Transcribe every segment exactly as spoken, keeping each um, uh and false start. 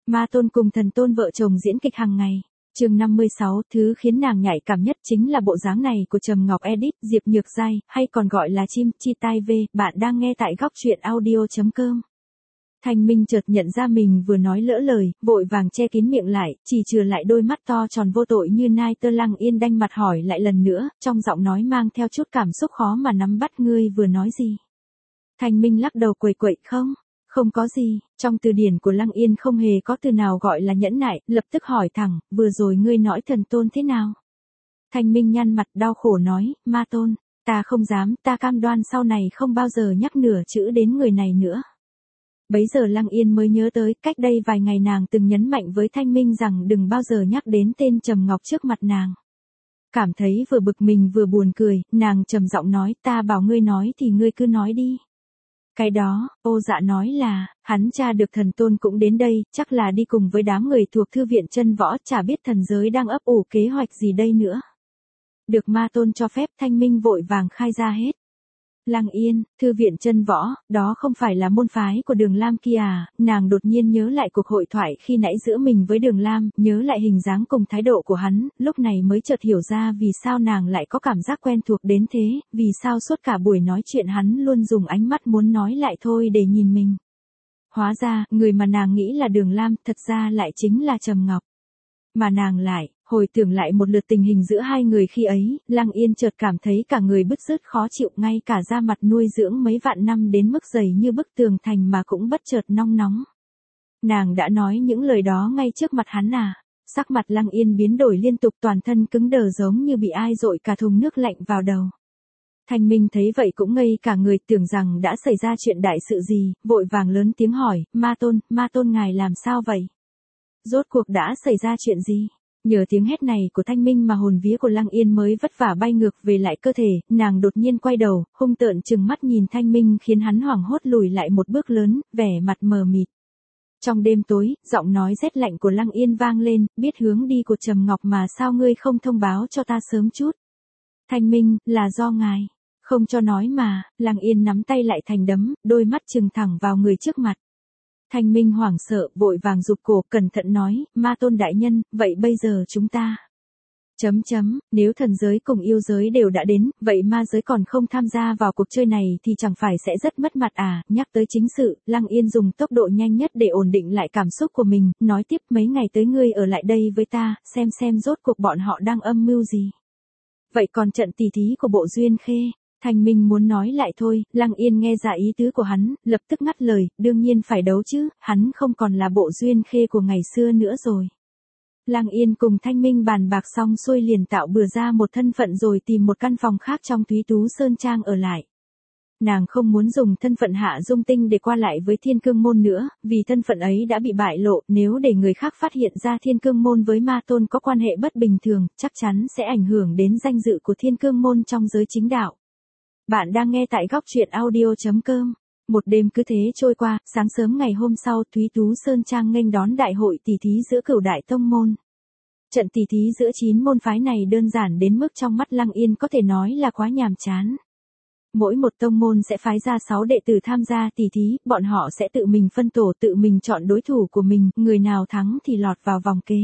Ma Tôn cùng Thần Tôn vợ chồng diễn kịch hàng ngày. Chương năm mươi sáu, thứ khiến nàng nhạy cảm nhất chính là bộ dáng này của Trầm Ngọc edit, Diệp Nhược Giai, hay còn gọi là chim chi tai V, bạn đang nghe tại góc truyện audio chấm com. Thanh Minh chợt nhận ra mình vừa nói lỡ lời, vội vàng che kín miệng lại, chỉ chừa lại đôi mắt to tròn vô tội như nai tơ. Lăng Yên đanh mặt hỏi lại lần nữa, trong giọng nói mang theo chút cảm xúc khó mà nắm bắt. Ngươi vừa nói gì? Thanh Minh lắc đầu quẩy quậy, không, không có gì. Trong từ điển của Lăng Yên không hề có từ nào gọi là nhẫn nại, lập tức hỏi thẳng, vừa rồi ngươi nói Thần Tôn thế nào? Thanh Minh nhăn mặt đau khổ nói, Ma Tôn, ta không dám, ta cam đoan sau này không bao giờ nhắc nửa chữ đến người này nữa. Bấy giờ Lăng Yên mới nhớ tới, cách đây vài ngày nàng từng nhấn mạnh với Thanh Minh rằng đừng bao giờ nhắc đến tên Trầm Ngọc trước mặt nàng. Cảm thấy vừa bực mình vừa buồn cười, nàng trầm giọng nói, ta bảo ngươi nói thì ngươi cứ nói đi. Cái đó, Ô Dạ nói là, hắn tra được Thần Tôn cũng đến đây, chắc là đi cùng với đám người thuộc thư viện chân võ, chả biết thần giới đang ấp ủ kế hoạch gì đây nữa. Được Ma Tôn cho phép, Thanh Minh vội vàng khai ra hết. Lăng Yên, thư viện chân võ, đó không phải là môn phái của Đường Lam kia à? Nàng đột nhiên nhớ lại cuộc hội thoại khi nãy giữa mình với Đường Lam, nhớ lại hình dáng cùng thái độ của hắn, lúc này mới chợt hiểu ra vì sao nàng lại có cảm giác quen thuộc đến thế, vì sao suốt cả buổi nói chuyện hắn luôn dùng ánh mắt muốn nói lại thôi để nhìn mình. Hóa ra, người mà nàng nghĩ là Đường Lam, thật ra lại chính là Trầm Ngọc. Mà nàng lại, hồi tưởng lại một lượt tình hình giữa hai người khi ấy, Lăng Yên chợt cảm thấy cả người bứt rứt khó chịu, ngay cả da mặt nuôi dưỡng mấy vạn năm đến mức dày như bức tường thành mà cũng bất chợt nong nóng. Nàng đã nói những lời đó ngay trước mặt hắn à? Sắc mặt Lăng Yên biến đổi liên tục, toàn thân cứng đờ giống như bị ai dội cả thùng nước lạnh vào đầu. Thanh Minh thấy vậy cũng ngây cả người, tưởng rằng đã xảy ra chuyện đại sự gì, vội vàng lớn tiếng hỏi, Ma Tôn, Ma Tôn ngài làm sao vậy? Rốt cuộc đã xảy ra chuyện gì? Nhờ tiếng hét này của Thanh Minh mà hồn vía của Lăng Yên mới vất vả bay ngược về lại cơ thể, nàng đột nhiên quay đầu, hung tợn trừng mắt nhìn Thanh Minh khiến hắn hoảng hốt lùi lại một bước lớn, vẻ mặt mờ mịt. Trong đêm tối, giọng nói rét lạnh của Lăng Yên vang lên, biết hướng đi của Trầm Ngọc mà sao ngươi không thông báo cho ta sớm chút? Thanh Minh, là do ngài không cho nói mà. Lăng Yên nắm tay lại thành đấm, đôi mắt trừng thẳng vào người trước mặt. Thanh Minh hoảng sợ, vội vàng rụt cổ, cẩn thận nói, Ma Tôn đại nhân, vậy bây giờ chúng ta... Chấm chấm, nếu thần giới cùng yêu giới đều đã đến, vậy ma giới còn không tham gia vào cuộc chơi này thì chẳng phải sẽ rất mất mặt à? Nhắc tới chính sự, Lăng Yên dùng tốc độ nhanh nhất để ổn định lại cảm xúc của mình, nói tiếp, mấy ngày tới ngươi ở lại đây với ta, xem xem rốt cuộc bọn họ đang âm mưu gì. Vậy còn trận tỉ thí của Bộ Duyên Khê? Thanh Minh muốn nói lại thôi, Lăng Yên nghe ra ý tứ của hắn, lập tức ngắt lời, đương nhiên phải đấu chứ, hắn không còn là Bộ Duyên Khê của ngày xưa nữa rồi. Lăng Yên cùng Thanh Minh bàn bạc xong xuôi liền tạo bừa ra một thân phận rồi tìm một căn phòng khác trong Thúy Tú Sơn Trang ở lại. Nàng không muốn dùng thân phận Hạ Dung Tinh để qua lại với Thiên Cương Môn nữa, vì thân phận ấy đã bị bại lộ, nếu để người khác phát hiện ra Thiên Cương Môn với Ma Tôn có quan hệ bất bình thường, chắc chắn sẽ ảnh hưởng đến danh dự của Thiên Cương Môn trong giới chính đạo. Bạn đang nghe tại góc truyện audio chấm com. Một đêm cứ thế trôi qua, sáng sớm ngày hôm sau, Thúy Tú Sơn Trang nghênh đón đại hội tỷ thí giữa cửu đại tông môn. Trận tỷ thí giữa chín môn phái này đơn giản đến mức trong mắt Lăng Yên có thể nói là quá nhàm chán. Mỗi một tông môn sẽ phái ra sáu đệ tử tham gia tỷ thí, bọn họ sẽ tự mình phân tổ, tự mình chọn đối thủ của mình, người nào thắng thì lọt vào vòng kế.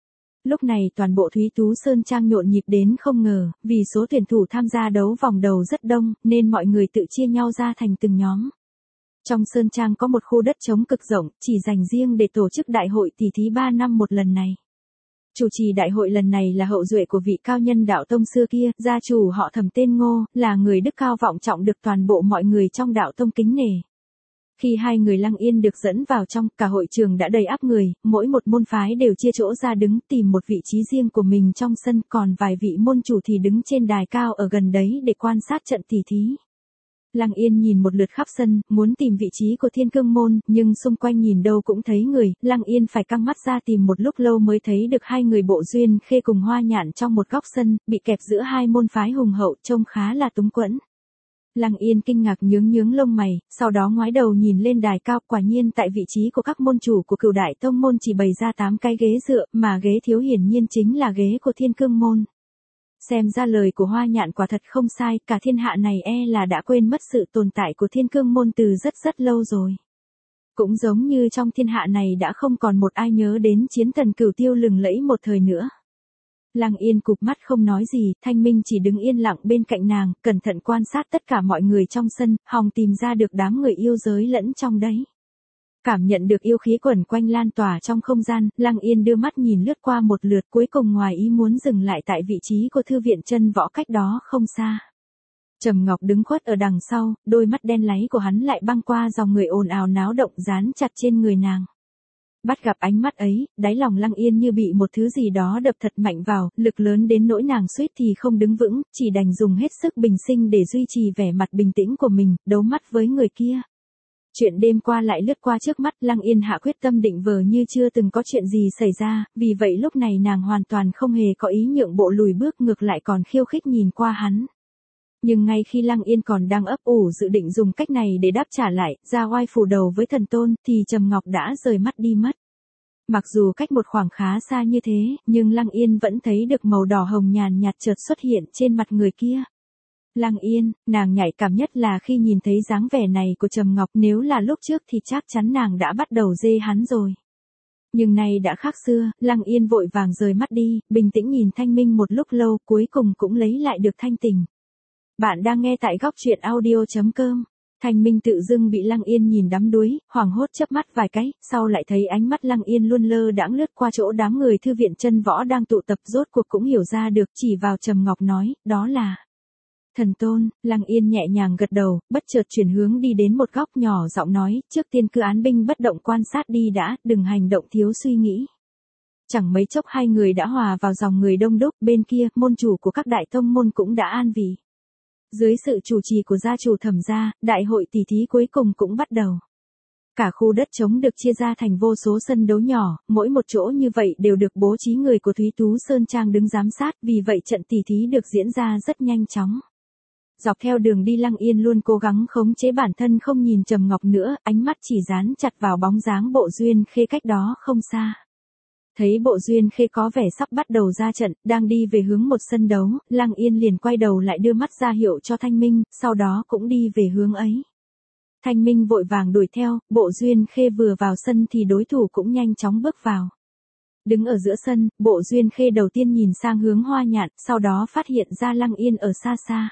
Lúc này toàn bộ Thúy Tú Sơn Trang nhộn nhịp đến không ngờ, vì số tuyển thủ tham gia đấu vòng đầu rất đông, nên mọi người tự chia nhau ra thành từng nhóm. Trong Sơn Trang có một khu đất trống cực rộng, chỉ dành riêng để tổ chức đại hội tỷ thí ba năm một lần này. Chủ trì đại hội lần này là hậu duệ của vị cao nhân đạo tông xưa kia, gia chủ họ Thẩm tên Ngô, là người đức cao vọng trọng được toàn bộ mọi người trong đạo tông kính nể. Khi hai người Lăng Yên được dẫn vào trong, cả hội trường đã đầy ắp người, mỗi một môn phái đều chia chỗ ra đứng tìm một vị trí riêng của mình trong sân, còn vài vị môn chủ thì đứng trên đài cao ở gần đấy để quan sát trận tỷ thí. Lăng Yên nhìn một lượt khắp sân, muốn tìm vị trí của Thiên Cương Môn, nhưng xung quanh nhìn đâu cũng thấy người, Lăng Yên phải căng mắt ra tìm một lúc lâu mới thấy được hai người Bộ Duyên Khê cùng Hoa Nhạn trong một góc sân, bị kẹp giữa hai môn phái hùng hậu, trông khá là túng quẫn. Lăng Yên kinh ngạc nhướng nhướng lông mày, sau đó ngoái đầu nhìn lên đài cao, quả nhiên tại vị trí của các môn chủ của cửu đại tông môn chỉ bày ra tám cái ghế dựa, mà ghế thiếu hiển nhiên chính là ghế của Thiên Cương Môn. Xem ra lời của Hoa Nhạn quả thật không sai, cả thiên hạ này e là đã quên mất sự tồn tại của Thiên Cương Môn từ rất rất lâu rồi. Cũng giống như trong thiên hạ này đã không còn một ai nhớ đến chiến thần Cửu Tiêu lừng lẫy một thời nữa. Lăng Yên cụp mắt không nói gì, Thanh Minh chỉ đứng yên lặng bên cạnh nàng, cẩn thận quan sát tất cả mọi người trong sân, hòng tìm ra được đám người yêu giới lẫn trong đấy. Cảm nhận được yêu khí quẩn quanh lan tỏa trong không gian, Lăng Yên đưa mắt nhìn lướt qua một lượt, cuối cùng ngoài ý muốn dừng lại tại vị trí của thư viện chân võ cách đó không xa. Trầm Ngọc đứng khuất ở đằng sau, đôi mắt đen láy của hắn lại băng qua dòng người ồn ào náo động dán chặt trên người nàng. Bắt gặp ánh mắt ấy, đáy lòng Lăng Yên như bị một thứ gì đó đập thật mạnh vào, lực lớn đến nỗi nàng suýt thì không đứng vững, chỉ đành dùng hết sức bình sinh để duy trì vẻ mặt bình tĩnh của mình, đấu mắt với người kia. Chuyện đêm qua lại lướt qua trước mắt, Lăng Yên hạ quyết tâm định vờ như chưa từng có chuyện gì xảy ra, vì vậy lúc này nàng hoàn toàn không hề có ý nhượng bộ lùi bước, ngược lại còn khiêu khích nhìn qua hắn. Nhưng ngay khi Lăng Yên còn đang ấp ủ dự định dùng cách này để đáp trả lại, ra oai phủ đầu với thần tôn, thì Trầm Ngọc đã rời mắt đi mất. Mặc dù cách một khoảng khá xa như thế, nhưng Lăng Yên vẫn thấy được màu đỏ hồng nhàn nhạt chợt xuất hiện trên mặt người kia. Lăng Yên, nàng nhạy cảm nhất là khi nhìn thấy dáng vẻ này của Trầm Ngọc, nếu là lúc trước thì chắc chắn nàng đã bắt đầu dê hắn rồi. Nhưng nay đã khác xưa, Lăng Yên vội vàng rời mắt đi, bình tĩnh nhìn Thanh Minh một lúc lâu, cuối cùng cũng lấy lại được thanh tình. Bạn đang nghe tại góc truyện audio chấm com. Thanh Minh tự dưng bị Lăng Yên nhìn đắm đuối, hoảng hốt chớp mắt vài cái, sau lại thấy ánh mắt Lăng Yên luôn lơ đãng lướt qua chỗ đám người thư viện chân võ đang tụ tập, rốt cuộc cũng hiểu ra được, chỉ vào Trầm Ngọc nói, đó là thần tôn. Lăng Yên nhẹ nhàng gật đầu, bất chợt chuyển hướng đi đến một góc, nhỏ giọng nói, trước tiên cứ án binh bất động quan sát đi đã, đừng hành động thiếu suy nghĩ. Chẳng mấy chốc hai người đã hòa vào dòng người đông đúc, bên kia, môn chủ của các đại tông môn cũng đã an vị. Dưới sự chủ trì của gia chủ Thẩm gia, đại hội tỷ thí cuối cùng cũng bắt đầu. Cả khu đất trống được chia ra thành vô số sân đấu nhỏ, mỗi một chỗ như vậy đều được bố trí người của Thúy Tú Sơn Trang đứng giám sát, vì vậy trận tỷ thí được diễn ra rất nhanh chóng. Dọc theo đường đi Lăng Yên luôn cố gắng khống chế bản thân không nhìn Trầm Ngọc nữa, ánh mắt chỉ dán chặt vào bóng dáng Bộ Duyên Khê cách đó không xa. Thấy Bộ Duyên Khê có vẻ sắp bắt đầu ra trận, đang đi về hướng một sân đấu, Lăng Yên liền quay đầu lại đưa mắt ra hiệu cho Thanh Minh, sau đó cũng đi về hướng ấy. Thanh Minh vội vàng đuổi theo, Bộ Duyên Khê vừa vào sân thì đối thủ cũng nhanh chóng bước vào. Đứng ở giữa sân, Bộ Duyên Khê đầu tiên nhìn sang hướng Hoa Nhạn, sau đó phát hiện ra Lăng Yên ở xa xa.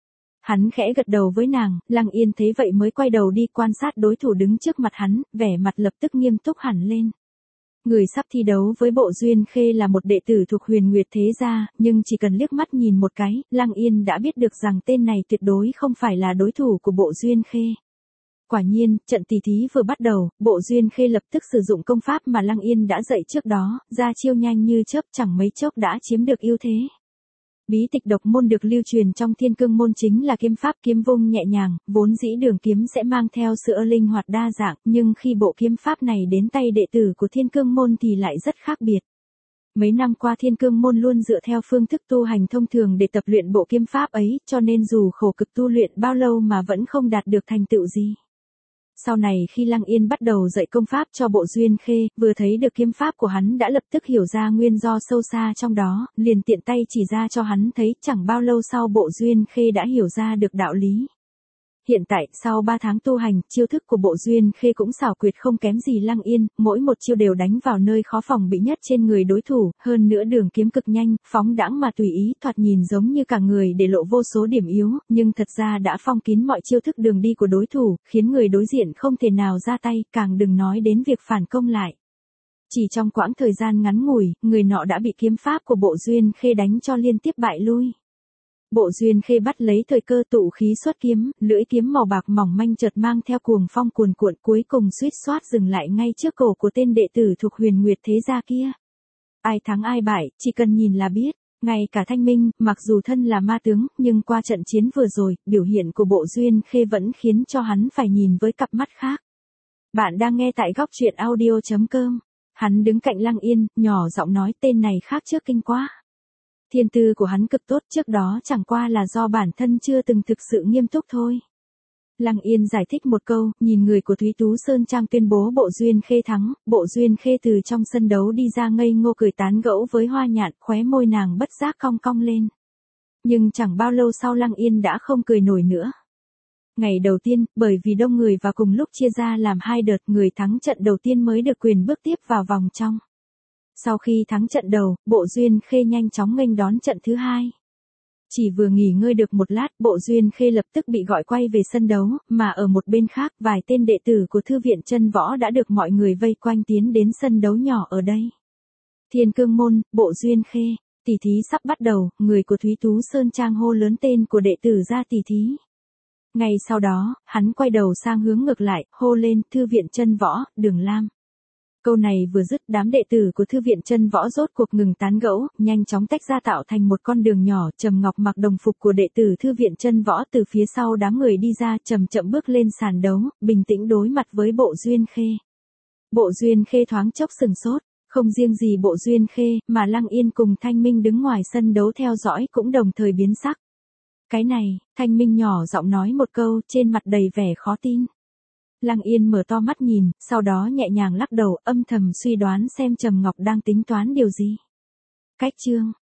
Hắn khẽ gật đầu với nàng, Lăng Yên thấy vậy mới quay đầu đi quan sát đối thủ đứng trước mặt hắn, vẻ mặt lập tức nghiêm túc hẳn lên. Người sắp thi đấu với Bộ Duyên Khê là một đệ tử thuộc Huyền Nguyệt Thế Gia, nhưng chỉ cần liếc mắt nhìn một cái, Lăng Yên đã biết được rằng tên này tuyệt đối không phải là đối thủ của Bộ Duyên Khê. Quả nhiên, trận tỷ thí vừa bắt đầu, Bộ Duyên Khê lập tức sử dụng công pháp mà Lăng Yên đã dạy trước đó, ra chiêu nhanh như chớp, chẳng mấy chốc đã chiếm được ưu thế. Bí tịch độc môn được lưu truyền trong Thiên Cương môn chính là kiếm pháp kiếm vung nhẹ nhàng, vốn dĩ đường kiếm sẽ mang theo sự linh hoạt đa dạng, nhưng khi bộ kiếm pháp này đến tay đệ tử của Thiên Cương môn thì lại rất khác biệt. Mấy năm qua Thiên Cương môn luôn dựa theo phương thức tu hành thông thường để tập luyện bộ kiếm pháp ấy, cho nên dù khổ cực tu luyện bao lâu mà vẫn không đạt được thành tựu gì. Sau này khi Lăng Yên bắt đầu dạy công pháp cho Bộ Duyên Khê, vừa thấy được kiếm pháp của hắn đã lập tức hiểu ra nguyên do sâu xa trong đó, liền tiện tay chỉ ra cho hắn thấy, chẳng bao lâu sau Bộ Duyên Khê đã hiểu ra được đạo lý. Hiện tại, sau ba tháng tu hành, chiêu thức của Bộ Duyên Khê cũng xảo quyệt không kém gì Lăng Yên, mỗi một chiêu đều đánh vào nơi khó phòng bị nhất trên người đối thủ, hơn nữa đường kiếm cực nhanh, phóng đãng mà tùy ý, thoạt nhìn giống như cả người để lộ vô số điểm yếu, nhưng thật ra đã phong kín mọi chiêu thức đường đi của đối thủ, khiến người đối diện không thể nào ra tay, càng đừng nói đến việc phản công lại. Chỉ trong quãng thời gian ngắn ngủi, người nọ đã bị kiếm pháp của Bộ Duyên Khê đánh cho liên tiếp bại lui. Bộ Duyên Khê bắt lấy thời cơ tụ khí xuất kiếm, lưỡi kiếm màu bạc mỏng manh chợt mang theo cuồng phong cuồn cuộn, cuối cùng suýt soát dừng lại ngay trước cổ của tên đệ tử thuộc Huyền Nguyệt Thế Gia kia. Ai thắng ai bại, chỉ cần nhìn là biết. Ngay cả Thanh Minh, mặc dù thân là ma tướng, nhưng qua trận chiến vừa rồi, biểu hiện của Bộ Duyên Khê vẫn khiến cho hắn phải nhìn với cặp mắt khác. Bạn đang nghe tại góc truyện audio chấm com. Hắn đứng cạnh Lăng Yên, nhỏ giọng nói, tên này khác trước kinh quá. Thiên tư của hắn cực tốt, trước đó chẳng qua là do bản thân chưa từng thực sự nghiêm túc thôi. Lăng Yên giải thích một câu, nhìn người của Thúy Tú Sơn Trang tuyên bố Bộ Duyên Khê thắng, Bộ Duyên Khê từ trong sân đấu đi ra ngây ngô cười tán gẫu với Hoa Nhạn, khóe môi nàng bất giác cong cong lên. Nhưng chẳng bao lâu sau Lăng Yên đã không cười nổi nữa. Ngày đầu tiên, bởi vì đông người và cùng lúc chia ra làm hai đợt, người thắng trận đầu tiên mới được quyền bước tiếp vào vòng trong. Sau khi thắng trận đầu, Bộ Duyên Khê nhanh chóng nghênh đón trận thứ hai. Chỉ vừa nghỉ ngơi được một lát, Bộ Duyên Khê lập tức bị gọi quay về sân đấu, mà ở một bên khác, vài tên đệ tử của Thư viện Chân Võ đã được mọi người vây quanh tiến đến sân đấu nhỏ ở đây. Thiên Cương Môn, Bộ Duyên Khê, tỷ thí sắp bắt đầu, người của Thúy Tú Sơn Trang hô lớn tên của đệ tử ra tỷ thí. Ngay sau đó, hắn quay đầu sang hướng ngược lại, hô lên, Thư viện Chân Võ, Đường Lam. Câu này vừa dứt, đám đệ tử của Thư viện Chân Võ rốt cuộc ngừng tán gẫu, nhanh chóng tách ra tạo thành một con đường nhỏ. Trầm Ngọc mặc đồng phục của đệ tử Thư viện Chân Võ từ phía sau đám người đi ra, chậm chậm bước lên sàn đấu, bình tĩnh đối mặt với Bộ Duyên Khê. Bộ Duyên Khê thoáng chốc sừng sốt, không riêng gì Bộ Duyên Khê, mà Lăng Yên cùng Thanh Minh đứng ngoài sân đấu theo dõi cũng đồng thời biến sắc. Cái này, Thanh Minh nhỏ giọng nói một câu, trên mặt đầy vẻ khó tin. Lăng Yên mở to mắt nhìn, sau đó nhẹ nhàng lắc đầu, âm thầm suy đoán xem Trầm Ngọc đang tính toán điều gì. Cách chương